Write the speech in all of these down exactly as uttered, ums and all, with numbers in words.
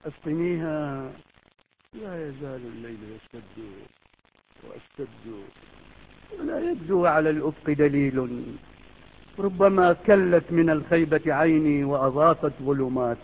أسقنيها. لا يزال الليل يشتد وأشتد ولا يبدو على الأفق دليل. ربما كلت من الخيبة عيني وأضافت ظلمات.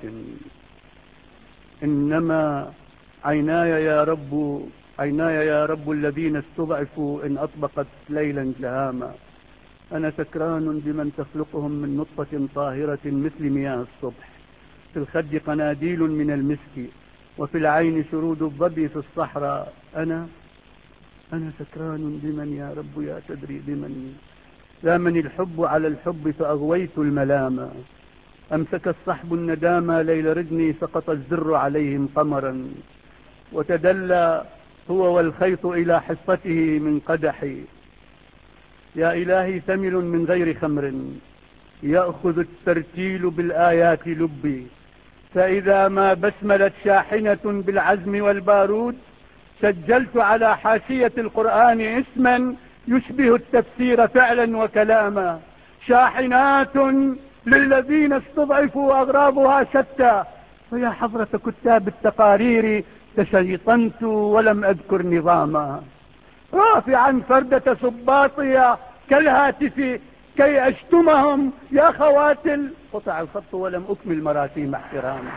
إنما عيناي يا رب عيناي يا رب الذين استضعفوا إن أطبقت ليلا جهاما. أنا سكران بمن تخلقهم من نطفة طاهرة مثل مياه الصبح، في الخد قناديل من المسك وفي العين شرود الظبي في الصحراء. أنا أنا سكران بمن يا رب يا تدري بمن. لامني الحب على الحب فأغويت الملامة. أمسك الصحب الندامة ليل ردني سقط الزر عليهم قمرا. وتدلى هو والخيط إلى حصته من قدحي. يا إلهي ثمل من غير خمر يأخذ الترتيل بالآيات لبي. فإذا ما بسملت شاحنة بالعزم والبارود سجلت على حاشية القرآن اسما يشبه التفسير فعلا وكلاما. شاحنات للذين استضعفوا أغراضها شتى. فيا حضرة كتاب التقارير تشيطنت ولم أذكر نظاما. رافعا فردة سباطية كالهاتف كي أشتمهم يا خواتل. قطع الخط ولم أكمل مراسيم احتراما.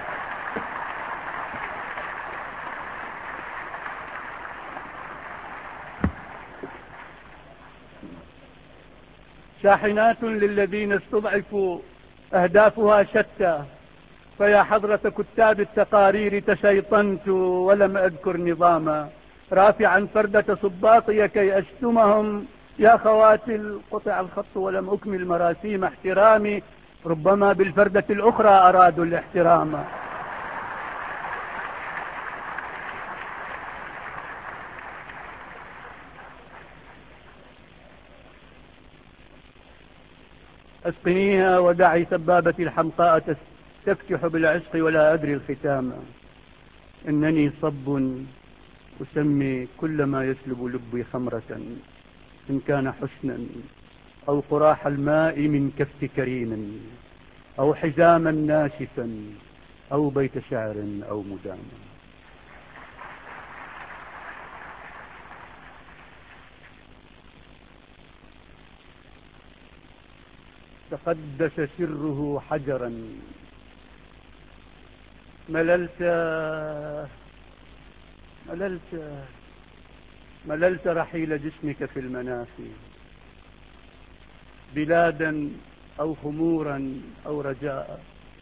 شاحنات للذين استضعفوا أهدافها شتى. فيا حضرة كتاب التقارير تشيطنت ولم أذكر نظاما. رافعا فردة سباطية كي أشتمهم يا خواتل. قطع الخط ولم أكمل مراسيم احترامي. ربما بالفردة الأخرى أرادوا الاحترام. أسقنيها ودعي سبابة الحمقاء تفتح بالعشق ولا أدري الختام. إنني صب أسمي كل ما يسلب لبي خمرة، إن كان حسنا أو قراح الماء من كف كريم أو حزاما ناشفا أو بيت شعر أو مداما. تقدس سره حجرا. مللت مللت مللت رحيل جسمك في المنافي. بلادا أو خمورا أو رجاء.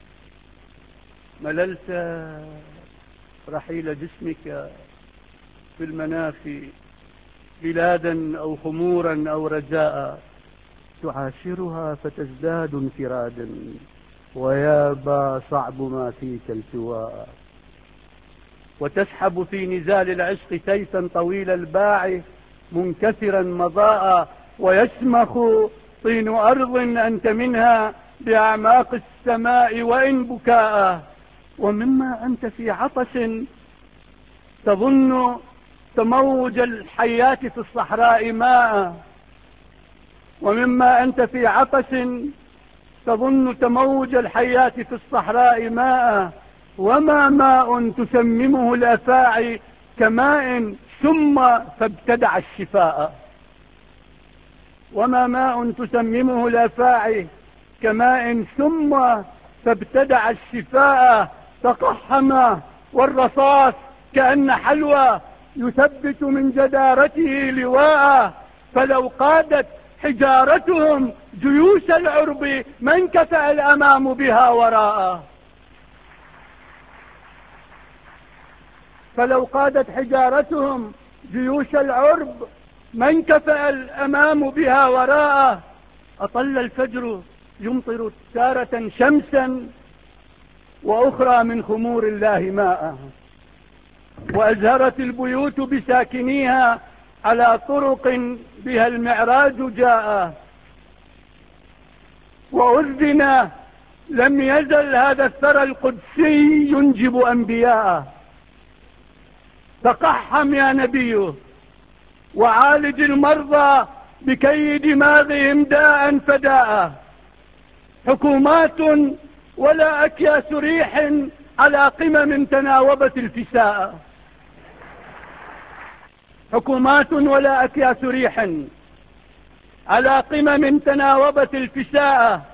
مللت رحيل جسمك في المنافي. بلادا أو خمورا أو رجاء. تعاشرها فتزداد انفرادا ويابى صعب ما فيك التواء. وتسحب في نزال العشق سيفا طويل الباع منكسرا مضاء. ويشمخ طين أرض أنت منها بأعماق السماء وإن بكاء. ومما أنت في عطش تظن تموج الحيات في الصحراء ماء. ومما أنت في عطش تظن تموج الحيات في الصحراء ماء. وما ماء تسممه الأفاعي كماء ثم فابتدع الشفاء. وما ماء تسممه الأفاعي كماء ثم فابتدع الشفاء. تقحم والرصاص كأن حلوى يثبت من جدارته لواء. فلو قادت حجارتهم جيوش العرب ما انكفأ الأمام بها وراء. فلو قادت حجارتهم جيوش العرب ما انكفأ الأمام بها وراء. أطل الفجر يمطر تارة شمسا وأخرى من خمور الله ماء. وأزهرت البيوت بساكنيها على طرق بها المعراج جاء. وأذن لم يزل هذا الثرى القدسي ينجب أنبياء. تقحم يا نبي وعالج المرضى بكي دماغهم داء فداء. حكومات ولا أكياس ريح على قمم تناوبت الفساء، حكومات ولا أكياس ريح على قمم تناوبت الفساء،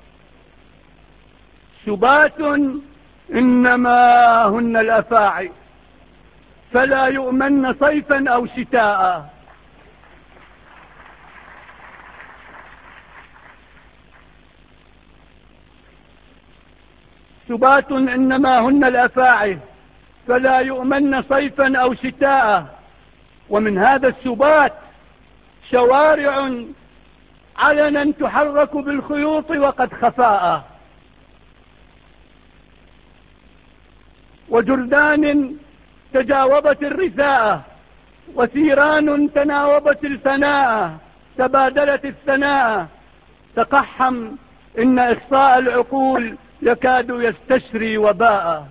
سبات إنما هن الأفاعي فلا يؤمن صيفا أو شتاء. سبات إنما هن الأفاعي فلا يؤمن صيفا أو شتاء. ومن هذا السبات شوارع علنا تحرك بالخيوط وقد خفاء، وجردان تجاوبت الرثاء، وثيران تناوبت الفناء تبادلت الثناء. تقحم إن إخصاء العقول يكاد يستشري وباء.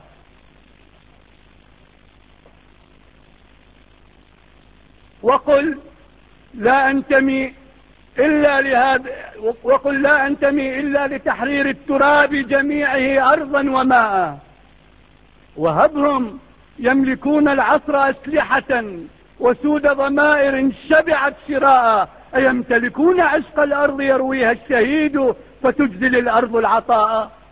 وقل لا أنتمي إلا لهذا وقل لا أنتمي إلا لتحرير التراب جميعه أرضا وماء. وهبهم يملكون العصر أسلحة وسود ضمائر شبعت شراء. أيمتلكون عشق الأرض يرويها الشهيد فتجزل الأرض العطاء.